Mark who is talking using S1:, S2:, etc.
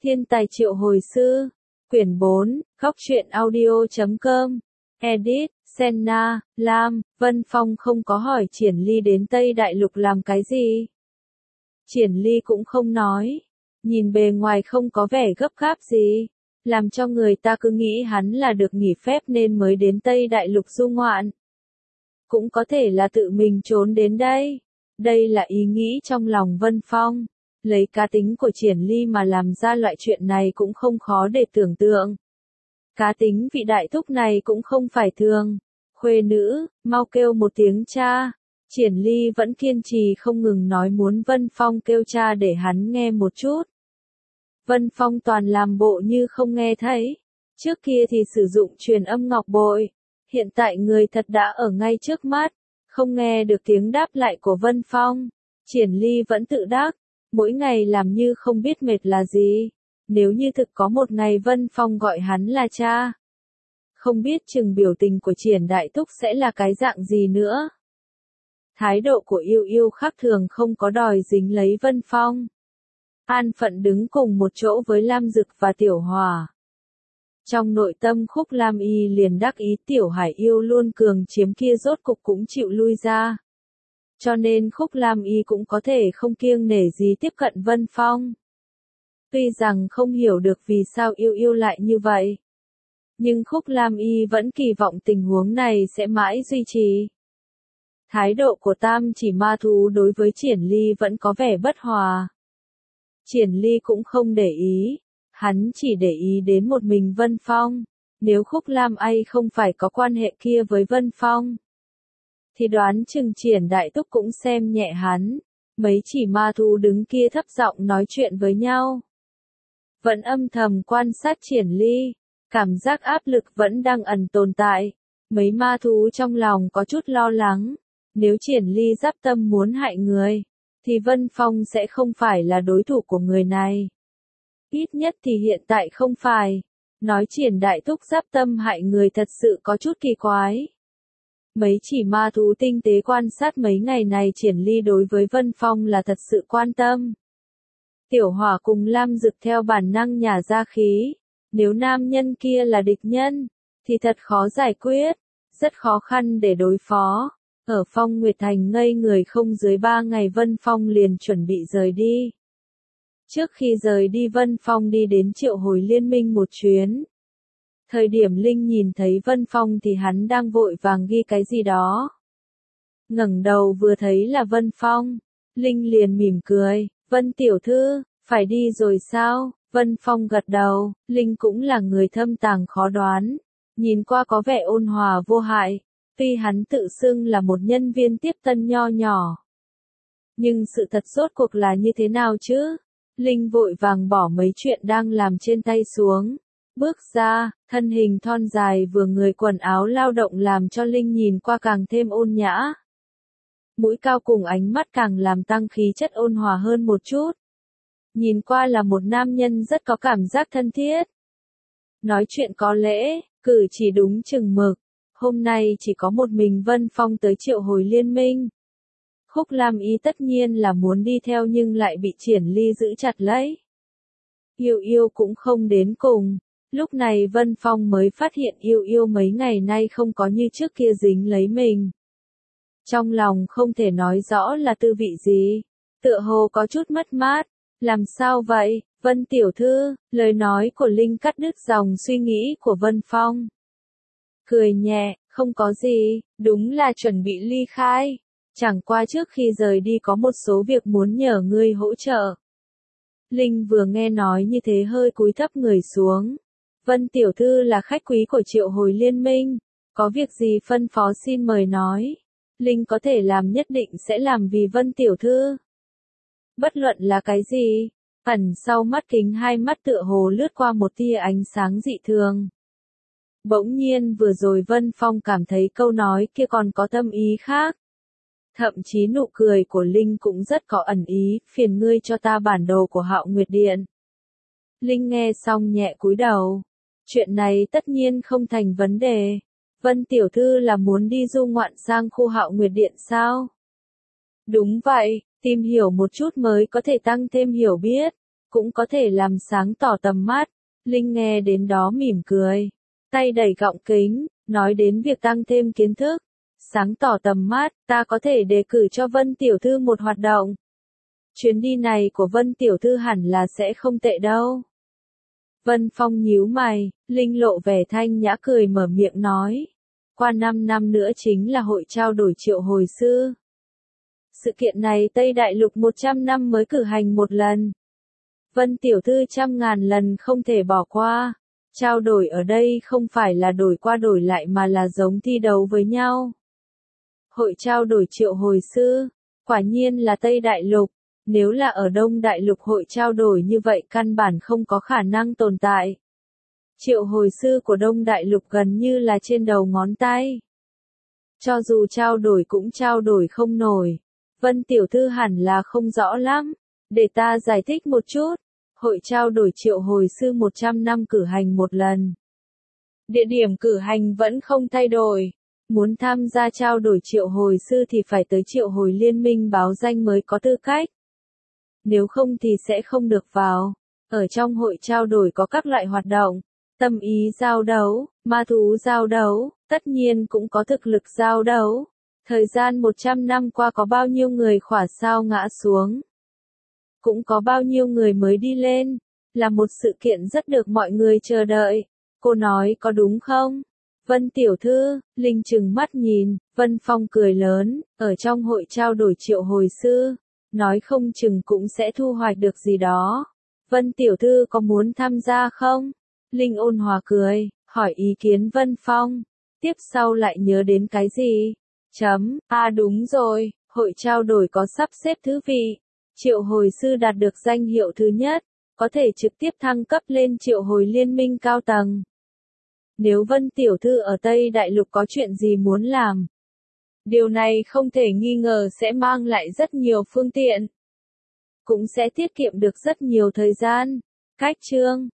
S1: Thiên tài triệu hồi sư. Quyển 4, Góc truyện audio.com. Edit, Senna, Lam, Vân Phong không có hỏi Triển Ly đến Tây Đại Lục làm cái gì. Triển Ly cũng không nói. Nhìn bề ngoài không có vẻ gấp gáp gì. Làm cho người ta cứ nghĩ hắn là được nghỉ phép nên mới đến Tây Đại Lục du ngoạn. Cũng có thể là tự mình trốn đến đây. Đây là ý nghĩ trong lòng Vân Phong. Lấy cá tính của Triển Ly mà làm ra loại chuyện này cũng không khó để tưởng tượng. Cá tính vị đại thúc này cũng không phải thường. Khuê nữ, mau kêu một tiếng cha. Triển Ly vẫn kiên trì không ngừng nói muốn Vân Phong kêu cha để hắn nghe một chút. Vân Phong toàn làm bộ như không nghe thấy. Trước kia thì sử dụng truyền âm ngọc bội. Hiện tại người thật đã ở ngay trước mắt. Không nghe được tiếng đáp lại của Vân Phong. Triển Ly vẫn tự đắc. Mỗi ngày làm như không biết mệt là gì. Nếu như thực có một ngày Vân Phong gọi hắn là cha. Không biết chừng biểu tình của Triển Đại Thúc sẽ là cái dạng gì nữa. Thái độ của Yêu Yêu khác thường không có đòi dính lấy Vân Phong. An phận đứng cùng một chỗ với Lam Dực và Tiểu Hòa. Trong nội tâm Khúc Lam Y liền đắc ý Tiểu Hải Yêu luôn cường chiếm kia rốt cục cũng chịu lui ra. Cho nên Khúc Lam Y cũng có thể không kiêng nể gì tiếp cận Vân Phong. Tuy rằng không hiểu được vì sao Yêu Yêu lại như vậy. Nhưng Khúc Lam Y vẫn kỳ vọng tình huống này sẽ mãi duy trì. Thái độ của Tam Chỉ Ma Thú đối với Triển Ly vẫn có vẻ bất hòa. Triển Ly cũng không để ý. Hắn chỉ để ý đến một mình Vân Phong. Nếu Khúc Lam Y không phải có quan hệ kia với Vân Phong, thì đoán chừng Triển Đại Túc cũng xem nhẹ hắn. Mấy chỉ ma thú đứng kia thấp giọng nói chuyện với nhau. Vẫn âm thầm quan sát Triển Ly. Cảm giác áp lực vẫn đang ẩn tồn tại. Mấy ma thú trong lòng có chút lo lắng. Nếu Triển Ly giáp tâm muốn hại người, thì Vân Phong sẽ không phải là đối thủ của người này. Ít nhất thì hiện tại không phải. Nói Triển Đại Thúc giáp tâm hại người thật sự có chút kỳ quái. Mấy chỉ ma thú tinh tế quan sát mấy ngày này Triển Ly đối với Vân Phong là thật sự quan tâm. Tiểu Hỏa cùng Lam Dực theo bản năng nhả ra khí. Nếu nam nhân kia là địch nhân, thì thật khó giải quyết, rất khó khăn để đối phó. Ở Phong Nguyệt Thành ngây người không dưới 3 ngày Vân Phong liền chuẩn bị rời đi. Trước khi rời đi Vân Phong đi đến Triệu Hồi Liên Minh một chuyến. Thời điểm Linh nhìn thấy Vân Phong thì hắn đang vội vàng ghi cái gì đó. Ngẩng đầu vừa thấy là Vân Phong. Linh liền mỉm cười, Vân tiểu thư, phải đi rồi sao? Vân Phong gật đầu, Linh cũng là người thâm tàng khó đoán. Nhìn qua có vẻ ôn hòa vô hại. Tuy hắn tự xưng là một nhân viên tiếp tân nho nhỏ. Nhưng sự thật rốt cuộc là như thế nào chứ? Linh vội vàng bỏ mấy chuyện đang làm trên tay xuống. Bước ra, thân hình thon dài vừa người quần áo lao động làm cho Linh nhìn qua càng thêm ôn nhã. Mũi cao cùng ánh mắt càng làm tăng khí chất ôn hòa hơn một chút. Nhìn qua là một nam nhân rất có cảm giác thân thiết. Nói chuyện có lễ, cử chỉ đúng chừng mực. Hôm nay chỉ có một mình Vân Phong tới Triệu Hồi Liên Minh. Khúc Lam Y tất nhiên là muốn đi theo nhưng lại bị Triển Ly giữ chặt lấy. Yêu Yêu cũng không đến cùng. Lúc này Vân Phong mới phát hiện Yêu Yêu mấy ngày nay không có như trước kia dính lấy mình. Trong lòng không thể nói rõ là tư vị gì. Tựa hồ có chút mất mát. Làm sao vậy, Vân tiểu thư? Lời nói của Linh cắt đứt dòng suy nghĩ của Vân Phong. Cười nhẹ, không có gì, đúng là chuẩn bị ly khai. Chẳng qua trước khi rời đi có một số việc muốn nhờ ngươi hỗ trợ. Linh vừa nghe nói như thế hơi cúi thấp người xuống. Vân tiểu thư là khách quý của Triệu Hồi Liên Minh. Có việc gì phân phó xin mời nói. Linh có thể làm nhất định sẽ làm vì Vân tiểu thư. Bất luận là cái gì, ẩn sau mắt kính hai mắt tựa hồ lướt qua một tia ánh sáng dị thường. Bỗng nhiên vừa rồi Vân Phong cảm thấy câu nói kia còn có tâm ý khác. Thậm chí nụ cười của Linh cũng rất có ẩn ý, phiền ngươi cho ta bản đồ của Hạo Nguyệt Điện. Linh nghe xong nhẹ cúi đầu. Chuyện này tất nhiên không thành vấn đề. Vân tiểu thư là muốn đi du ngoạn sang khu Hạo Nguyệt Điện sao? Đúng vậy, tìm hiểu một chút mới có thể tăng thêm hiểu biết. cũng có thể làm sáng tỏ tầm mắt. Linh nghe đến đó mỉm cười, tay đẩy gọng kính, nói đến việc tăng thêm kiến thức, sáng tỏ tầm mắt, ta có thể đề cử cho Vân tiểu thư một hoạt động. Chuyến đi này của Vân tiểu thư hẳn là sẽ không tệ đâu. Vân Phong nhíu mày, Linh lộ vẻ thanh nhã cười mở miệng nói. Qua 5 năm nữa chính là hội trao đổi triệu hồi sư. Sự kiện này Tây Đại Lục 100 năm mới cử hành một lần. Vân tiểu thư trăm ngàn lần không thể bỏ qua. Trao đổi ở đây không phải là đổi qua đổi lại mà là giống thi đấu với nhau. Hội trao đổi triệu hồi sư, quả nhiên là Tây Đại Lục. Nếu là ở Đông Đại Lục hội trao đổi như vậy căn bản không có khả năng tồn tại. Triệu hồi sư của Đông Đại Lục gần như là trên đầu ngón tay. Cho dù trao đổi cũng trao đổi không nổi. Vân tiểu thư hẳn là không rõ lắm. Để ta giải thích một chút. Hội trao đổi triệu hồi sư 100 năm cử hành một lần. Địa điểm cử hành vẫn không thay đổi. Muốn tham gia trao đổi triệu hồi sư thì phải tới triệu hồi liên minh báo danh mới có tư cách. Nếu không thì sẽ không được vào. Ở trong hội trao đổi có các loại hoạt động. Tâm ý giao đấu, ma thú giao đấu, tất nhiên cũng có thực lực giao đấu. Thời gian 100 năm qua có bao nhiêu người khỏa sao ngã xuống. Cũng có bao nhiêu người mới đi lên. Là một sự kiện rất được mọi người chờ đợi. Cô nói có đúng không? Vân tiểu thư, Linh trừng mắt nhìn, Vân Phong cười lớn, ở trong hội trao đổi triệu hồi sư. Nói không chừng cũng sẽ thu hoạch được gì đó. Vân tiểu thư có muốn tham gia không? Linh ôn hòa cười, hỏi ý kiến Vân Phong. Tiếp sau lại nhớ đến cái gì? Đúng rồi, hội trao đổi có sắp xếp thứ vị. Triệu hồi sư đạt được danh hiệu thứ nhất, có thể trực tiếp thăng cấp lên triệu hồi liên minh cao tầng. Nếu Vân tiểu thư ở Tây Đại Lục có chuyện gì muốn làm, điều này không thể nghi ngờ sẽ mang lại rất nhiều phương tiện. Cũng sẽ tiết kiệm được rất nhiều thời gian. Cách chương